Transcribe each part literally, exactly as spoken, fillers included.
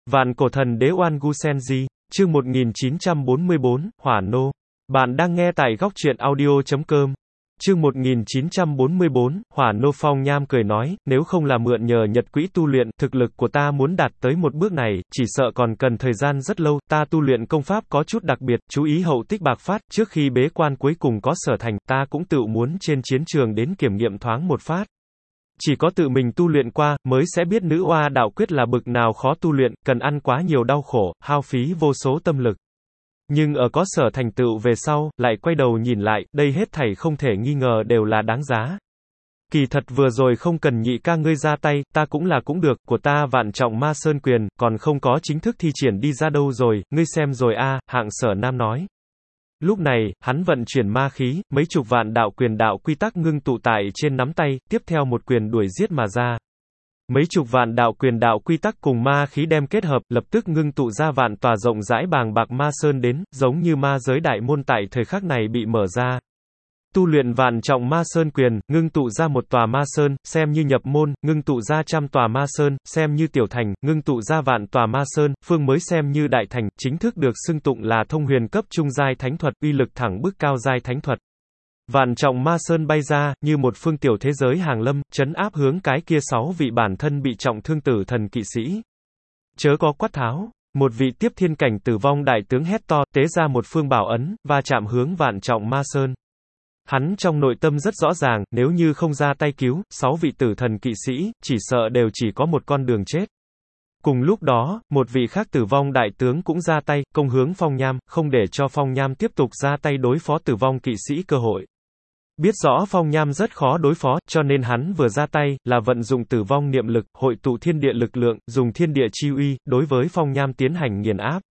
Vạn cổ thần đế Oan Gu Senji, chương một nghìn chín trăm bốn mươi bốn, Hỏa Nô. Bạn đang nghe tại góc truyện audio chấm com. Chương một nghìn chín trăm bốn mươi bốn, Hỏa Nô. Phong Nham cười nói, nếu không là mượn nhờ nhật quỹ tu luyện, thực lực của ta muốn đạt tới một bước này, chỉ sợ còn cần thời gian rất lâu, ta tu luyện công pháp có chút đặc biệt, chú ý hậu tích bạc phát, trước khi bế quan cuối cùng có sở thành, ta cũng tự muốn trên chiến trường đến kiểm nghiệm thoáng một phát. Chỉ có tự mình tu luyện qua, mới sẽ biết nữ oa đạo quyết là bực nào khó tu luyện, cần ăn quá nhiều đau khổ, hao phí vô số tâm lực. Nhưng ở có sở thành tựu về sau, lại quay đầu nhìn lại, đây hết thảy không thể nghi ngờ đều là đáng giá. Kỳ thật vừa rồi không cần nhị ca ngươi ra tay, ta cũng là cũng được, của ta vạn trọng ma sơn quyền, còn không có chính thức thi triển đi ra đâu rồi, ngươi xem rồi a, hạng sở nam nói. Lúc này, hắn vận chuyển ma khí, mấy chục vạn đạo quyền đạo quy tắc ngưng tụ tại trên nắm tay, tiếp theo một quyền đuổi giết mà ra. Mấy chục vạn đạo quyền đạo quy tắc cùng ma khí đem kết hợp, lập tức ngưng tụ ra vạn tòa rộng rãi bàng bạc ma sơn đến, giống như ma giới đại môn tại thời khắc này bị mở ra. Tu luyện vạn trọng ma sơn quyền, ngưng tụ ra một tòa ma sơn, xem như nhập môn, ngưng tụ ra trăm tòa ma sơn, xem như tiểu thành, ngưng tụ ra vạn tòa ma sơn, phương mới xem như đại thành, chính thức được xưng tụng là thông huyền cấp trung giai thánh thuật, uy lực thẳng bức cao giai thánh thuật. Vạn trọng ma sơn bay ra, như một phương tiểu thế giới hàng lâm, chấn áp hướng cái kia sáu vị bản thân bị trọng thương tử thần kỵ sĩ. Chớ có quát tháo. Một vị tiếp thiên cảnh tử vong đại tướng hét to, tế ra một phương bảo ấn, và chạm hướng vạn trọng ma sơn. Hắn trong nội tâm rất rõ ràng, nếu như không ra tay cứu, sáu vị tử thần kỵ sĩ, chỉ sợ đều chỉ có một con đường chết. Cùng lúc đó, một vị khác tử vong đại tướng cũng ra tay, công hướng Phong Nham, không để cho Phong Nham tiếp tục ra tay đối phó tử vong kỵ sĩ cơ hội. Biết rõ Phong Nham rất khó đối phó, cho nên hắn vừa ra tay, là vận dụng tử vong niệm lực, hội tụ thiên địa lực lượng, dùng thiên địa chi uy, đối với Phong Nham tiến hành nghiền áp.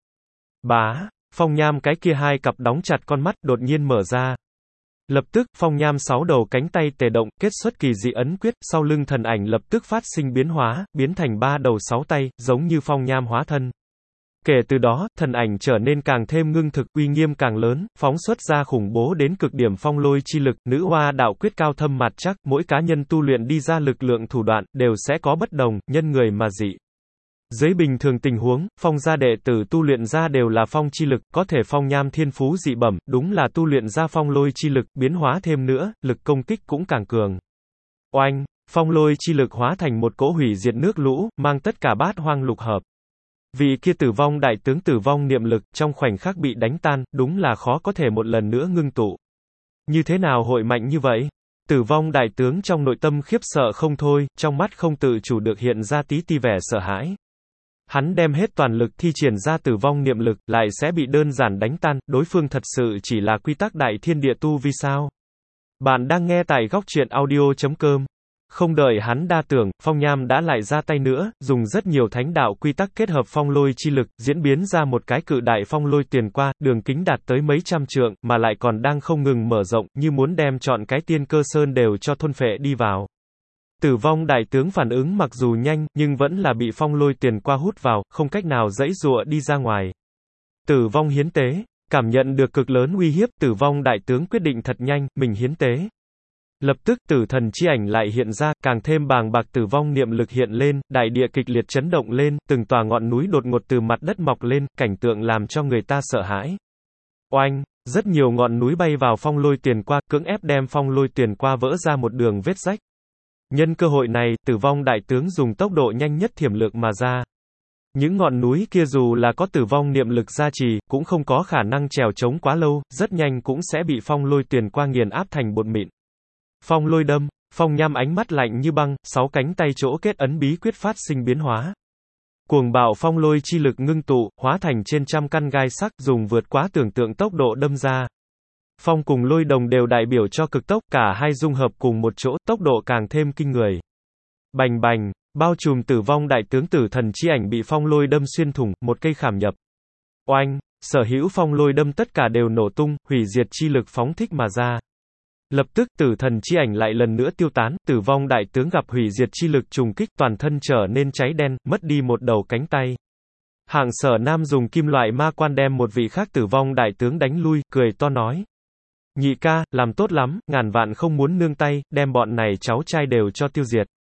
Bá, Phong Nham cái kia hai cặp đóng chặt con mắt, đột nhiên mở ra. Lập tức, Phong Nham sáu đầu cánh tay tề động, kết xuất kỳ dị ấn quyết, sau lưng thần ảnh lập tức phát sinh biến hóa, biến thành ba đầu sáu tay, giống như Phong Nham hóa thân. Kể từ đó, thần ảnh trở nên càng thêm ngưng thực, uy nghiêm càng lớn, phóng xuất ra khủng bố đến cực điểm phong lôi chi lực, nữ oa đạo quyết cao thâm mặt chắc, mỗi cá nhân tu luyện đi ra lực lượng thủ đoạn, đều sẽ có bất đồng, nhân người mà dị. Dưới bình thường tình huống, phong gia đệ tử tu luyện ra đều là phong chi lực, có thể Phong Nham thiên phú dị bẩm, đúng là tu luyện ra phong lôi chi lực, biến hóa thêm nữa, lực công kích cũng càng cường. Oanh, phong lôi chi lực hóa thành một cỗ hủy diệt nước lũ, mang tất cả bát hoang lục hợp. Vị kia tử vong đại tướng tử vong niệm lực, trong khoảnh khắc bị đánh tan, đúng là khó có thể một lần nữa ngưng tụ. Như thế nào hội mạnh như vậy? Tử vong đại tướng trong nội tâm khiếp sợ không thôi, trong mắt không tự chủ được hiện ra tí ti vẻ sợ hãi. Hắn đem hết toàn lực thi triển ra tử vong niệm lực, lại sẽ bị đơn giản đánh tan, đối phương thật sự chỉ là quy tắc đại thiên địa tu vi sao? Bạn đang nghe tại góc truyện audio chấm com. Không đợi hắn đa tưởng, Phong Nham đã lại ra tay nữa, dùng rất nhiều thánh đạo quy tắc kết hợp phong lôi chi lực, diễn biến ra một cái cự đại phong lôi tiền qua, đường kính đạt tới mấy trăm trượng, mà lại còn đang không ngừng mở rộng, như muốn đem trọn cái tiên cơ sơn đều cho thôn phệ đi vào. Tử vong đại tướng phản ứng mặc dù nhanh, nhưng vẫn là bị phong lôi tiền qua hút vào, không cách nào giãy giụa đi ra ngoài. Tử vong hiến tế, cảm nhận được cực lớn uy hiếp, tử vong đại tướng quyết định thật nhanh, mình hiến tế. Lập tức tử thần chi ảnh lại hiện ra, càng thêm bàng bạc tử vong niệm lực hiện lên, đại địa kịch liệt chấn động lên, từng tòa ngọn núi đột ngột từ mặt đất mọc lên, cảnh tượng làm cho người ta sợ hãi. Oanh, rất nhiều ngọn núi bay vào phong lôi tiền qua, cưỡng ép đem phong lôi tiền qua vỡ ra một đường vết rách. Nhân cơ hội này, tử vong đại tướng dùng tốc độ nhanh nhất thiểm lược mà ra. Những ngọn núi kia dù là có tử vong niệm lực gia trì, cũng không có khả năng trèo trống quá lâu, rất nhanh cũng sẽ bị phong lôi tiền qua nghiền áp thành bột mịn. Phong lôi đâm, Phong Nham ánh mắt lạnh như băng, sáu cánh tay chỗ kết ấn bí quyết phát sinh biến hóa. Cuồng bạo phong lôi chi lực ngưng tụ, hóa thành trên trăm căn gai sắc, dùng vượt quá tưởng tượng tốc độ đâm ra. Phong cùng lôi đồng đều đại biểu cho cực tốc, cả hai dung hợp cùng một chỗ, tốc độ càng thêm kinh người. Bành bành, bao trùm tử vong đại tướng tử thần chi ảnh bị phong lôi đâm xuyên thủng, một cây khảm nhập. Oanh, sở hữu phong lôi đâm tất cả đều nổ tung, hủy diệt chi lực phóng thích mà ra. Lập tức tử thần chi ảnh lại lần nữa tiêu tán, tử vong đại tướng gặp hủy diệt chi lực trùng kích, toàn thân trở nên cháy đen, mất đi một đầu cánh tay. Hạng Sở Nam dùng kim loại ma quan đem một vị khác tử vong đại tướng đánh lui, cười to nói. Nhị ca, làm tốt lắm, ngàn vạn không muốn nương tay, đem bọn này cháu trai đều cho tiêu diệt.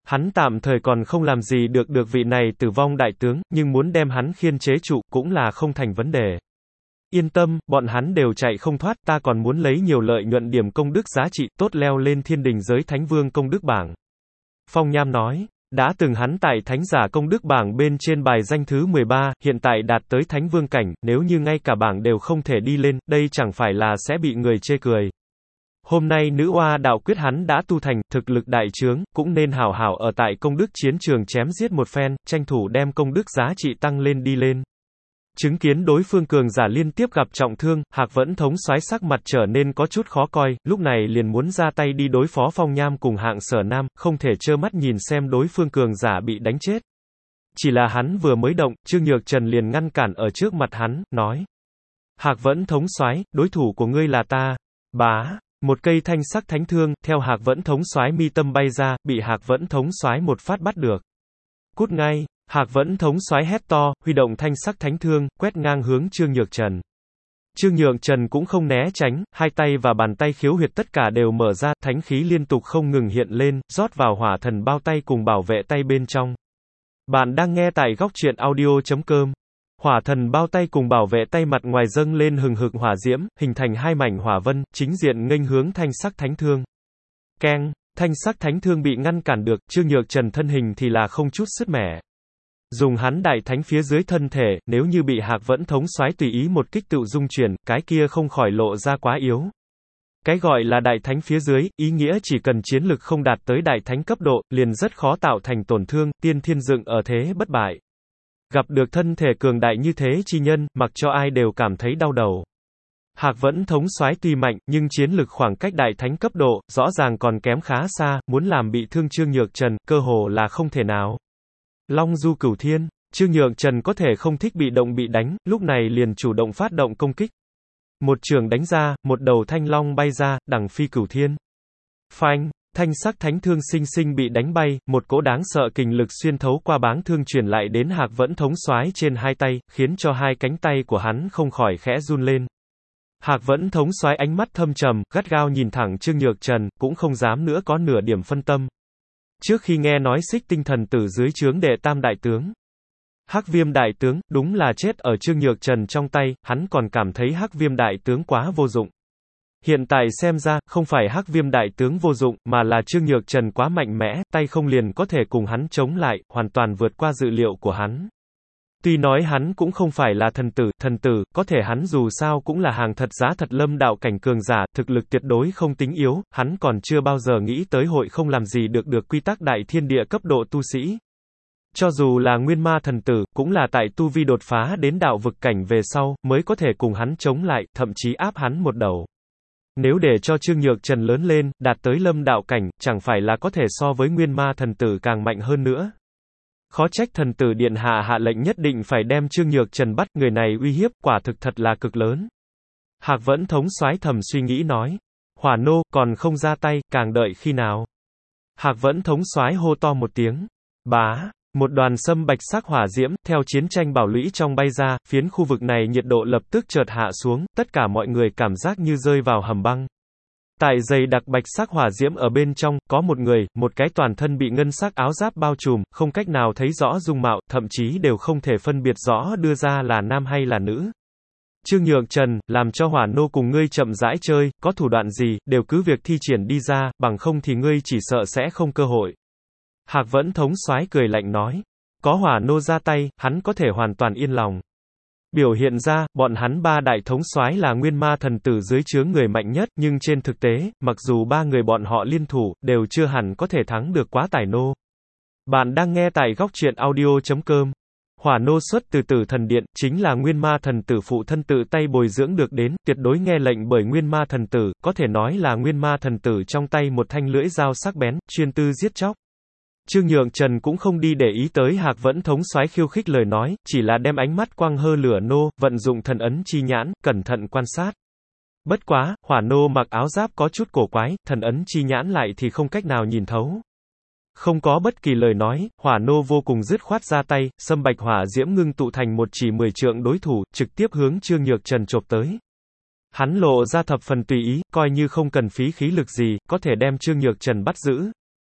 Hắn tạm thời còn không làm gì được được vị này tử vong đại tướng, nhưng muốn đem hắn khiên chế trụ, cũng là không thành vấn đề. Yên tâm, bọn hắn đều chạy không thoát, ta còn muốn lấy nhiều lợi nhuận điểm công đức giá trị, tốt leo lên thiên đình giới thánh vương công đức bảng. Phong Nham nói, đã từng hắn tại thánh giả công đức bảng bên trên bài danh thứ mười ba, hiện tại đạt tới thánh vương cảnh, nếu như ngay cả bảng đều không thể đi lên, đây chẳng phải là sẽ bị người chê cười. Hôm nay nữ oa đạo quyết hắn đã tu thành, thực lực đại trướng, cũng nên hảo hảo ở tại công đức chiến trường chém giết một phen, tranh thủ đem công đức giá trị tăng lên đi lên. Chứng kiến đối phương cường giả liên tiếp gặp trọng thương, Hạc Vẫn thống soái sắc mặt trở nên có chút khó coi, lúc này liền muốn ra tay đi đối phó Phong Nham cùng Hạng Sở Nam, không thể trơ mắt nhìn xem đối phương cường giả bị đánh chết. Chỉ là hắn vừa mới động, Trương Nhược Trần liền ngăn cản ở trước mặt hắn, nói: Hạc Vẫn thống soái, đối thủ của ngươi là ta. Bá, một cây thanh sắc thánh thương, theo Hạc Vẫn thống soái mi tâm bay ra, bị Hạc Vẫn thống soái một phát bắt được. Cút ngay! Hạc Vẫn thống soái hét to, huy động thanh sắc thánh thương, quét ngang hướng Trương Nhược Trần. Trương Nhược Trần cũng không né tránh, hai tay và bàn tay khiếu huyệt tất cả đều mở ra, thánh khí liên tục không ngừng hiện lên, rót vào hỏa thần bao tay cùng bảo vệ tay bên trong. Bạn đang nghe tại góc truyện audio chấm com. Hỏa thần bao tay cùng bảo vệ tay mặt ngoài dâng lên hừng hực hỏa diễm, hình thành hai mảnh hỏa vân, chính diện nghênh hướng thanh sắc thánh thương. Keng, thanh sắc thánh thương bị ngăn cản được, Trương Nhược Trần thân hình thì là không chút sứt mẻ. Dùng hắn đại thánh phía dưới thân thể, nếu như bị Hạc Vẫn thống soái tùy ý một kích tự dung chuyển, cái kia không khỏi lộ ra quá yếu. Cái gọi là đại thánh phía dưới, ý nghĩa chỉ cần chiến lực không đạt tới đại thánh cấp độ, liền rất khó tạo thành tổn thương, tiên thiên dựng ở thế bất bại. Gặp được thân thể cường đại như thế chi nhân, mặc cho ai đều cảm thấy đau đầu. Hạc Vẫn thống soái tuy mạnh, nhưng chiến lực khoảng cách đại thánh cấp độ, rõ ràng còn kém khá xa, muốn làm bị thương Trương Nhược Trần, cơ hồ là không thể nào. Long du cửu thiên, Trương Nhược Trần có thể không thích bị động bị đánh, lúc này liền chủ động phát động công kích. Một trường đánh ra, một đầu thanh long bay ra, đằng phi cửu thiên. Phanh, thanh sắc thánh thương sinh sinh bị đánh bay, một cỗ đáng sợ kình lực xuyên thấu qua báng thương truyền lại đến Hạc Vẫn thống soái trên hai tay, khiến cho hai cánh tay của hắn không khỏi khẽ run lên. Hạc Vẫn thống soái ánh mắt thâm trầm, gắt gao nhìn thẳng Trương Nhược Trần, cũng không dám nữa có nửa điểm phân tâm. Trước khi nghe nói Xích Tinh thần tử dưới trướng đệ tam đại tướng, Hắc Viêm đại tướng, đúng là chết ở Trương Nhược Trần trong tay, hắn còn cảm thấy Hắc Viêm đại tướng quá vô dụng. Hiện tại xem ra, không phải Hắc Viêm đại tướng vô dụng, mà là Trương Nhược Trần quá mạnh mẽ, tay không liền có thể cùng hắn chống lại, hoàn toàn vượt qua dự liệu của hắn. Tuy nói hắn cũng không phải là thần tử, thần tử, có thể hắn dù sao cũng là hàng thật giá thật lâm đạo cảnh cường giả, thực lực tuyệt đối không tính yếu, hắn còn chưa bao giờ nghĩ tới hội không làm gì được được quy tắc đại thiên địa cấp độ tu sĩ. Cho dù là nguyên ma thần tử, cũng là tại tu vi đột phá đến đạo vực cảnh về sau, mới có thể cùng hắn chống lại, thậm chí áp hắn một đầu. Nếu để cho Trương Nhược Trần lớn lên, đạt tới lâm đạo cảnh, chẳng phải là có thể so với nguyên ma thần tử càng mạnh hơn nữa. Khó trách thần tử điện hạ hạ lệnh nhất định phải đem Trương Nhược Trần bắt, người này uy hiếp, quả thực thật là cực lớn. Hạc Vẫn thống soái thầm suy nghĩ nói. Hỏa nô, còn không ra tay, càng đợi khi nào. Hạc Vẫn thống soái hô to một tiếng. Bá, một đoàn sâm bạch sắc hỏa diễm, theo chiến tranh bảo lũy trong bay ra, phiến khu vực này nhiệt độ lập tức chợt hạ xuống, tất cả mọi người cảm giác như rơi vào hầm băng. Tại dày đặc bạch sắc hỏa diễm ở bên trong, có một người, một cái toàn thân bị ngân sắc áo giáp bao trùm, không cách nào thấy rõ dung mạo, thậm chí đều không thể phân biệt rõ đưa ra là nam hay là nữ. Trương Nhược Trần, làm cho hỏa nô cùng ngươi chậm rãi chơi, có thủ đoạn gì, đều cứ việc thi triển đi ra, bằng không thì ngươi chỉ sợ sẽ không cơ hội. Hạc Vẫn thống soái cười lạnh nói. Có hỏa nô ra tay, hắn có thể hoàn toàn yên lòng. Biểu hiện ra, bọn hắn ba đại thống soái là nguyên ma thần tử dưới trướng người mạnh nhất, nhưng trên thực tế, mặc dù ba người bọn họ liên thủ, đều chưa hẳn có thể thắng được quá tải nô. Bạn đang nghe tại góc truyện audio chấm com. Hỏa nô xuất từ Tử Thần Điện, chính là nguyên ma thần tử phụ thân tự tay bồi dưỡng được đến, tuyệt đối nghe lệnh bởi nguyên ma thần tử, có thể nói là nguyên ma thần tử trong tay một thanh lưỡi dao sắc bén, chuyên tư giết chóc. Trương Nhược Trần cũng không đi để ý tới Hạc Vẫn thống soái khiêu khích lời nói, chỉ là đem ánh mắt quang hơ lửa nô, vận dụng thần ấn chi nhãn, cẩn thận quan sát. Bất quá, hỏa nô mặc áo giáp có chút cổ quái, thần ấn chi nhãn lại thì không cách nào nhìn thấu. Không có bất kỳ lời nói, hỏa nô vô cùng dứt khoát ra tay, sâm bạch hỏa diễm ngưng tụ thành một chỉ mười trượng đối thủ, trực tiếp hướng Trương Nhược Trần chộp tới. Hắn lộ ra thập phần tùy ý, coi như không cần phí khí lực gì, có thể đem Trương Nhược Trần bắt giữ.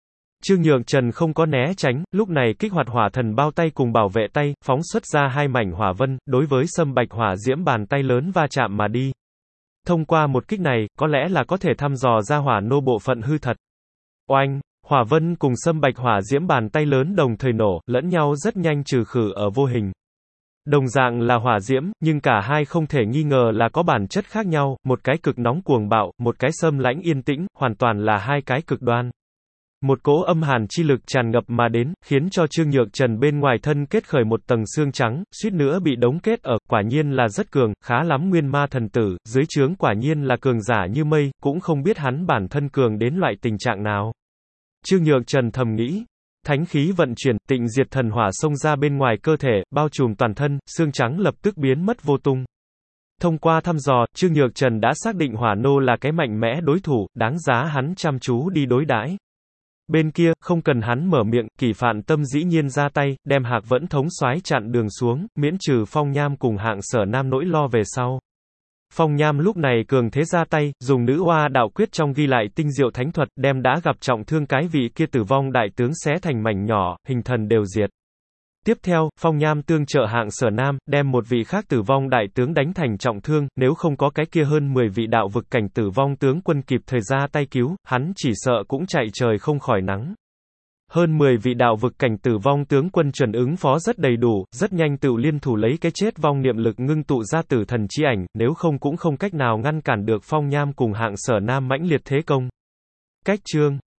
Trương Nhược Trần không có né tránh, lúc này kích hoạt hỏa thần bao tay cùng bảo vệ tay, phóng xuất ra hai mảnh hỏa vân, đối với sâm bạch hỏa diễm bàn tay lớn va chạm mà đi. Thông qua một kích này, có lẽ là có thể thăm dò ra hỏa nô bộ phận hư thật. Oanh! Hỏa vân cùng sâm bạch hỏa diễm bàn tay lớn đồng thời nổ, lẫn nhau rất nhanh trừ khử ở vô hình. Đồng dạng là hỏa diễm, nhưng cả hai không thể nghi ngờ là có bản chất khác nhau, một cái cực nóng cuồng bạo, một cái xâm lãnh yên tĩnh, hoàn toàn là hai cái cực đoan. Một cỗ âm hàn chi lực tràn ngập mà đến, khiến cho Trương Nhược Trần bên ngoài thân kết khởi một tầng xương trắng, suýt nữa bị đóng kết ở, quả nhiên là rất cường, khá lắm nguyên ma thần tử, dưới trướng quả nhiên là cường giả như mây, cũng không biết hắn bản thân cường đến loại tình trạng nào. Trương Nhược Trần thầm nghĩ. Thánh khí vận chuyển, tịnh diệt thần hỏa xông ra bên ngoài cơ thể, bao trùm toàn thân, xương trắng lập tức biến mất vô tung. Thông qua thăm dò, Trương Nhược Trần đã xác định hỏa nô là cái mạnh mẽ đối thủ, đáng giá hắn chăm chú đi đối đãi. Bên kia, không cần hắn mở miệng, Kỷ Phạn Tâm dĩ nhiên ra tay, đem Hạc Vẫn thống soái chặn đường xuống, miễn trừ Phong Nham cùng Hạng Sở Nam nỗi lo về sau. Phong Nham lúc này cường thế ra tay, dùng nữ hoa đạo quyết trong ghi lại tinh diệu thánh thuật, đem đã gặp trọng thương cái vị kia tử vong đại tướng xé thành mảnh nhỏ, hình thần đều diệt. Tiếp theo, Phong Nham tương trợ Hạng Sở Nam, đem một vị khác tử vong đại tướng đánh thành trọng thương, nếu không có cái kia hơn mười vị đạo vực cảnh tử vong tướng quân kịp thời ra tay cứu, hắn chỉ sợ cũng chạy trời không khỏi nắng. Hơn mười vị đạo vực cảnh tử vong tướng quân chuẩn ứng phó rất đầy đủ, rất nhanh tự liên thủ lấy cái chết vong niệm lực ngưng tụ ra tử thần chi ảnh, nếu không cũng không cách nào ngăn cản được Phong Nham cùng Hạng Sở Nam mãnh liệt thế công. Cách chương